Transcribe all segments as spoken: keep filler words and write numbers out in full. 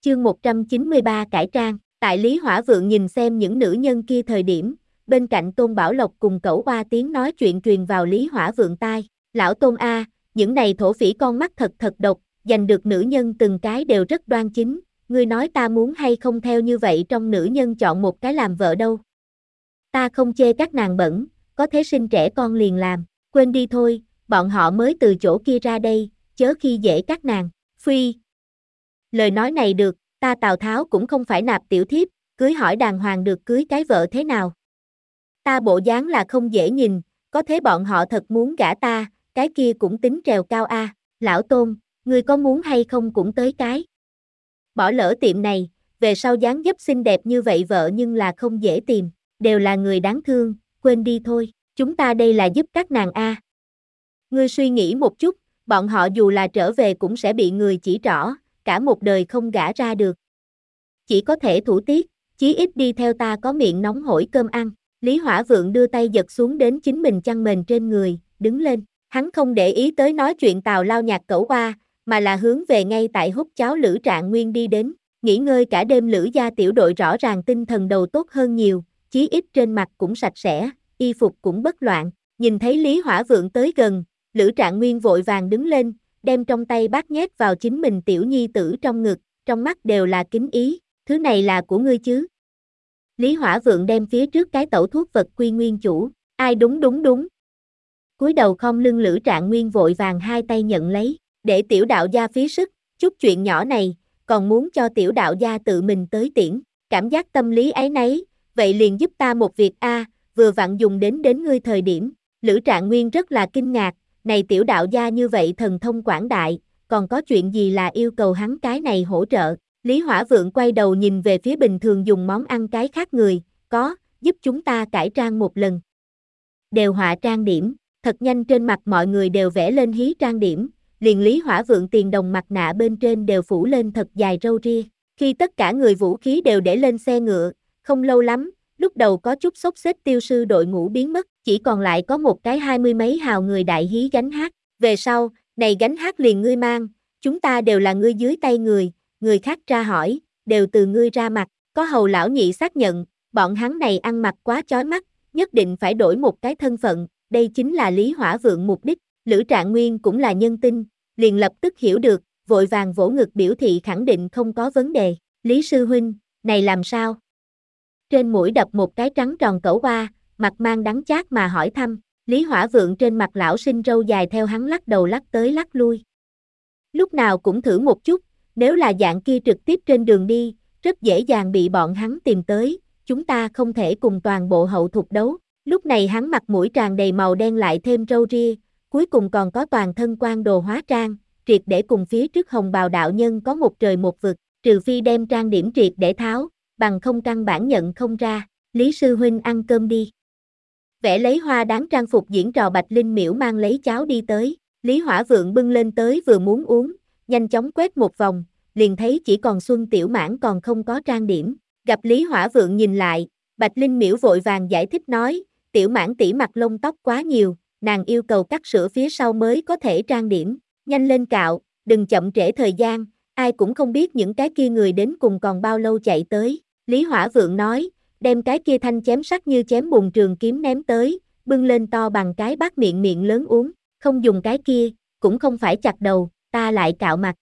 Chương một trăm chín mươi ba cải trang, tại Lý Hỏa Vượng nhìn xem những nữ nhân kia thời điểm, bên cạnh Tôn Bảo Lộc cùng Cẩu Oa tiếng nói chuyện truyền vào Lý Hỏa Vượng tai. Lão Tôn a, những này thổ phỉ con mắt thật thật độc, giành được nữ nhân từng cái đều rất đoan chính, ngươi nói ta muốn hay không theo như vậy trong nữ nhân chọn một cái làm vợ đâu. Ta không chê các nàng bẩn, có thế sinh trẻ con liền làm, quên đi thôi, bọn họ mới từ chỗ kia ra đây, chớ khi dễ các nàng, phi. Lời nói này được, ta Tào Tháo cũng không phải nạp tiểu thiếp, cưới hỏi đàng hoàng được cưới cái vợ thế nào. Ta bộ dáng là không dễ nhìn, có thế bọn họ thật muốn gả ta, cái kia cũng tính trèo cao a. Lão Tôn, ngươi có muốn hay không cũng tới cái. Bỏ lỡ tiệm này, về sau dáng dấp xinh đẹp như vậy vợ nhưng là không dễ tìm, đều là người đáng thương, quên đi thôi, chúng ta đây là giúp các nàng a. Ngươi suy nghĩ một chút, bọn họ dù là trở về cũng sẽ bị người chỉ trỏ, cả một đời không gả ra được. Chỉ có thể thủ tiết, chí ít đi theo ta có miệng nóng hổi cơm ăn. Lý Hỏa Vượng đưa tay giật xuống đến chính mình chăn mền trên người, đứng lên, hắn không để ý tới nói chuyện Tào Lao Nhạc Cẩu Oa, mà là hướng về ngay tại hút cháo Lữ Trạng Nguyên đi đến, nghỉ ngơi cả đêm Lữ gia tiểu đội rõ ràng tinh thần đầu tốt hơn nhiều, chí ít trên mặt cũng sạch sẽ, y phục cũng bất loạn, nhìn thấy Lý Hỏa Vượng tới gần, Lữ Trạng Nguyên vội vàng đứng lên, đem trong tay bát nhét vào chính mình tiểu nhi tử trong ngực, trong mắt đều là kính ý, thứ này là của ngươi chứ? Lý Hỏa Vượng đem phía trước cái tẩu thuốc vật quy nguyên chủ, ai đúng đúng đúng. Cúi đầu khom lưng Lữ Trạng Nguyên vội vàng hai tay nhận lấy, để tiểu đạo gia phí sức, chút chuyện nhỏ này, còn muốn cho tiểu đạo gia tự mình tới tiễn, cảm giác tâm lý áy náy, vậy liền giúp ta một việc a, vừa vặn dùng đến đến ngươi thời điểm, Lữ Trạng Nguyên rất là kinh ngạc, này tiểu đạo gia như vậy thần thông quảng đại, còn có chuyện gì là yêu cầu hắn cái này hỗ trợ. Lý Hỏa Vượng quay đầu nhìn về phía bình thường dùng món ăn cái khác người, có, giúp chúng ta cải trang một lần. Đều họa trang điểm, thật nhanh trên mặt mọi người đều vẽ lên hí trang điểm, liền Lý Hỏa Vượng tiền đồng mặt nạ bên trên đều phủ lên thật dài râu ria. Khi tất cả người vũ khí đều để lên xe ngựa, không lâu lắm, lúc đầu có chút xốc xếp tiêu sư đội ngũ biến mất, chỉ còn lại có một cái hai mươi mấy hào người đại hí gánh hát. Về sau, này gánh hát liền ngươi mang, chúng ta đều là ngươi dưới tay người. Người khác tra hỏi, đều từ ngươi ra mặt, có Hầu lão nhị xác nhận, bọn hắn này ăn mặc quá chói mắt, nhất định phải đổi một cái thân phận, đây chính là Lý Hỏa Vượng mục đích. Lữ Trạng Nguyên cũng là nhân tinh, liền lập tức hiểu được, vội vàng vỗ ngực biểu thị khẳng định không có vấn đề. Lý sư huynh, này làm sao? Trên mũi đập một cái trắng tròn Cẩu Oa, mặt mang đắng chát mà hỏi thăm, Lý Hỏa Vượng trên mặt lão sinh râu dài theo hắn lắc đầu lắc tới lắc lui. Lúc nào cũng thử một chút, nếu là dạng kia trực tiếp trên đường đi, rất dễ dàng bị bọn hắn tìm tới, chúng ta không thể cùng toàn bộ hậu thục đấu. Lúc này hắn mặt mũi tràn đầy màu đen lại thêm râu ria, cuối cùng còn có toàn thân quan đồ hóa trang, triệt để cùng phía trước hồng bào đạo nhân có một trời một vực, trừ phi đem trang điểm triệt để tháo, bằng không căn bản nhận không ra. Lý sư huynh ăn cơm đi. Vẽ lấy hoa đáng trang phục diễn trò Bạch Linh Miễu mang lấy cháo đi tới, Lý Hỏa Vượng bưng lên tới vừa muốn uống, nhanh chóng quét một vòng, liền thấy chỉ còn Xuân Tiểu Mãn còn không có trang điểm, gặp Lý Hỏa Vượng nhìn lại, Bạch Linh Miễu vội vàng giải thích nói, Tiểu Mãn tỷ mặt lông tóc quá nhiều, nàng yêu cầu cắt sữa phía sau mới có thể trang điểm, nhanh lên cạo, đừng chậm trễ thời gian, ai cũng không biết những cái kia người đến cùng còn bao lâu chạy tới. Lý Hỏa Vượng nói, đem cái kia thanh chém sắc như chém bùn trường kiếm ném tới, bưng lên to bằng cái bát miệng miệng lớn uống, không dùng cái kia, cũng không phải chặt đầu, ta lại cạo mặt.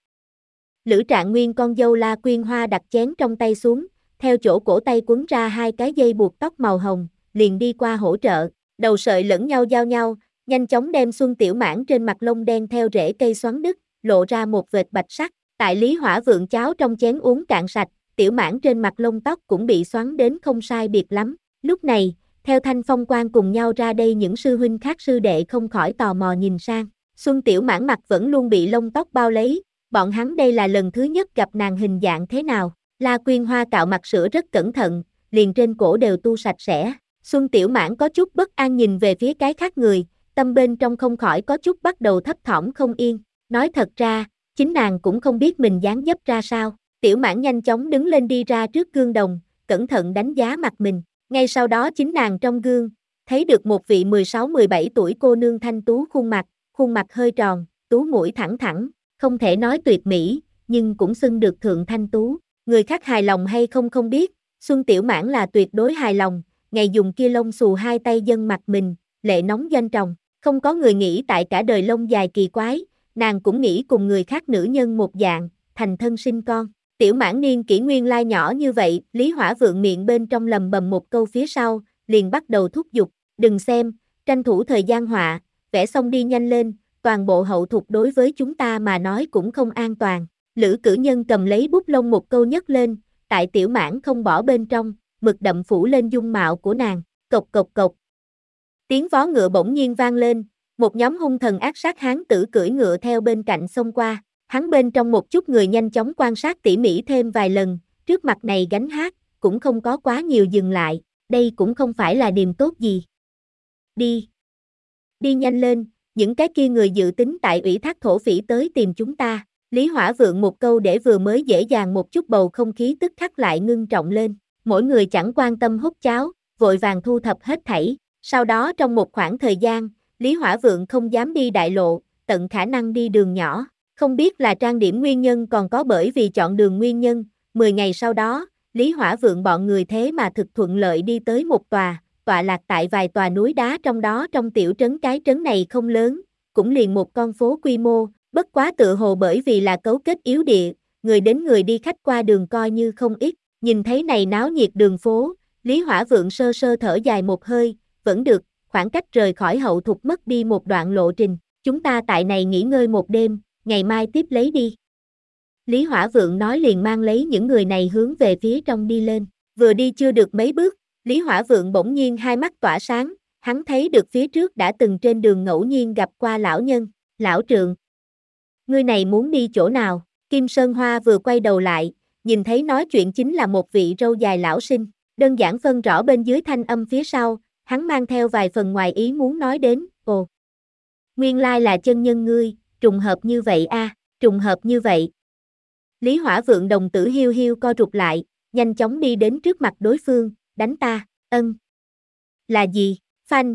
Lữ Trạng Nguyên con dâu La Quyên Hoa đặt chén trong tay xuống, theo chỗ cổ tay quấn ra hai cái dây buộc tóc màu hồng, liền đi qua hỗ trợ, đầu sợi lẫn nhau giao nhau, nhanh chóng đem Xuân Tiểu Mãn trên mặt lông đen theo rễ cây xoắn đứt, lộ ra một vệt bạch sắc. Tại Lý Hỏa Vượng cháo trong chén uống cạn sạch, Tiểu Mãn trên mặt lông tóc cũng bị xoắn đến không sai biệt lắm. Lúc này, theo Thanh Phong Quan cùng nhau ra đây những sư huynh khác sư đệ không khỏi tò mò nhìn sang. Xuân Tiểu Mãn mặt vẫn luôn bị lông tóc bao lấy, bọn hắn đây là lần thứ nhất gặp nàng hình dạng thế nào. La Quyên Hoa cạo mặt sữa rất cẩn thận, liền trên cổ đều tu sạch sẽ. Xuân Tiểu Mãn có chút bất an nhìn về phía cái khác người, tâm bên trong không khỏi có chút bắt đầu thấp thỏm không yên. Nói thật ra, chính nàng cũng không biết mình dáng dấp ra sao. Tiểu Mãn nhanh chóng đứng lên đi ra trước gương đồng, cẩn thận đánh giá mặt mình. Ngay sau đó chính nàng trong gương, thấy được một vị mười sáu mười bảy tuổi cô nương thanh tú khuôn mặt, khuôn mặt hơi tròn, tú mũi thẳng thẳng, không thể nói tuyệt mỹ, nhưng cũng xưng được thượng thanh tú. Người khác hài lòng hay không không biết, Xuân Tiểu Mãn là tuyệt đối hài lòng, ngày dùng kia lông xù hai tay dâng mặt mình, lệ nóng doanh tròng, không có người nghĩ tại cả đời lông dài kỳ quái, nàng cũng nghĩ cùng người khác nữ nhân một dạng, thành thân sinh con. Tiểu Mãn niên kỷ nguyên lai nhỏ như vậy, Lý Hỏa Vượng miệng bên trong lầm bầm một câu phía sau, liền bắt đầu thúc giục, đừng xem, tranh thủ thời gian họa, vẽ xong đi nhanh lên, toàn bộ hậu thục đối với chúng ta mà nói cũng không an toàn. Lữ cử nhân cầm lấy bút lông một câu nhấc lên, tại Tiểu Mãn không bỏ bên trong, mực đậm phủ lên dung mạo của nàng, cộc cộc cộc. Tiếng vó ngựa bỗng nhiên vang lên, một nhóm hung thần ác sát hán tử cưỡi ngựa theo bên cạnh xông qua, hắn bên trong một chút người nhanh chóng quan sát tỉ mỉ thêm vài lần, trước mặt này gánh hát, cũng không có quá nhiều dừng lại, đây cũng không phải là điềm tốt gì. Đi! Đi nhanh lên, những cái kia người dự tính tại ủy thác thổ phỉ tới tìm chúng ta. Lý Hỏa Vượng một câu để vừa mới dễ dàng một chút bầu không khí tức khắc lại ngưng trọng lên, mỗi người chẳng quan tâm hút cháo, vội vàng thu thập hết thảy, sau đó trong một khoảng thời gian, Lý Hỏa Vượng không dám đi đại lộ, tận khả năng đi đường nhỏ, không biết là trang điểm nguyên nhân còn có bởi vì chọn đường nguyên nhân, mười ngày sau đó, Lý Hỏa Vượng bọn người thế mà thực thuận lợi đi tới một tòa, tọa lạc tại vài tòa núi đá trong đó trong tiểu trấn cái trấn này không lớn, cũng liền một con phố quy mô. Bất quá tự hồ bởi vì là cấu kết yếu địa, người đến người đi khách qua đường coi như không ít, nhìn thấy này náo nhiệt đường phố, Lý Hỏa Vượng sơ sơ thở dài một hơi, vẫn được, khoảng cách rời khỏi hậu thục mất đi một đoạn lộ trình, chúng ta tại này nghỉ ngơi một đêm, ngày mai tiếp lấy đi. Lý Hỏa Vượng nói liền mang lấy những người này hướng về phía trong đi lên, vừa đi chưa được mấy bước, Lý Hỏa Vượng bỗng nhiên hai mắt tỏa sáng, hắn thấy được phía trước đã từng trên đường ngẫu nhiên gặp qua lão nhân, lão trượng. Ngươi này muốn đi chỗ nào? Kim Sơn Hoa vừa quay đầu lại, nhìn thấy nói chuyện chính là một vị râu dài lão sinh, đơn giản phân rõ bên dưới thanh âm phía sau, hắn mang theo vài phần ngoài ý muốn nói đến, ồ. Nguyên lai là chân nhân ngươi, trùng hợp như vậy a, à, trùng hợp như vậy. Lý Hỏa Vượng đồng tử hiu hiu co rụt lại, nhanh chóng đi đến trước mặt đối phương, đánh ta, ân. Là gì? Phanh.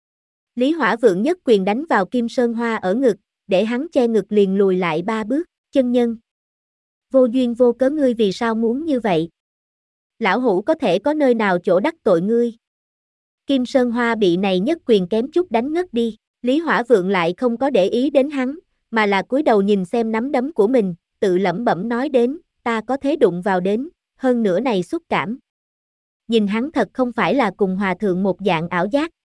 Lý Hỏa Vượng nhất quyền đánh vào Kim Sơn Hoa ở ngực, để hắn che ngực liền lùi lại ba bước, chân nhân. Vô duyên vô cớ ngươi vì sao muốn như vậy? Lão hủ có thể có nơi nào chỗ đắc tội ngươi? Kim Sơn Hoa bị này nhất quyền kém chút đánh ngất đi, Lý Hỏa Vượng lại không có để ý đến hắn, mà là cúi đầu nhìn xem nắm đấm của mình, tự lẩm bẩm nói đến, ta có thế đụng vào đến, hơn nữa này xúc cảm. Nhìn hắn thật không phải là cùng hòa thượng một dạng ảo giác,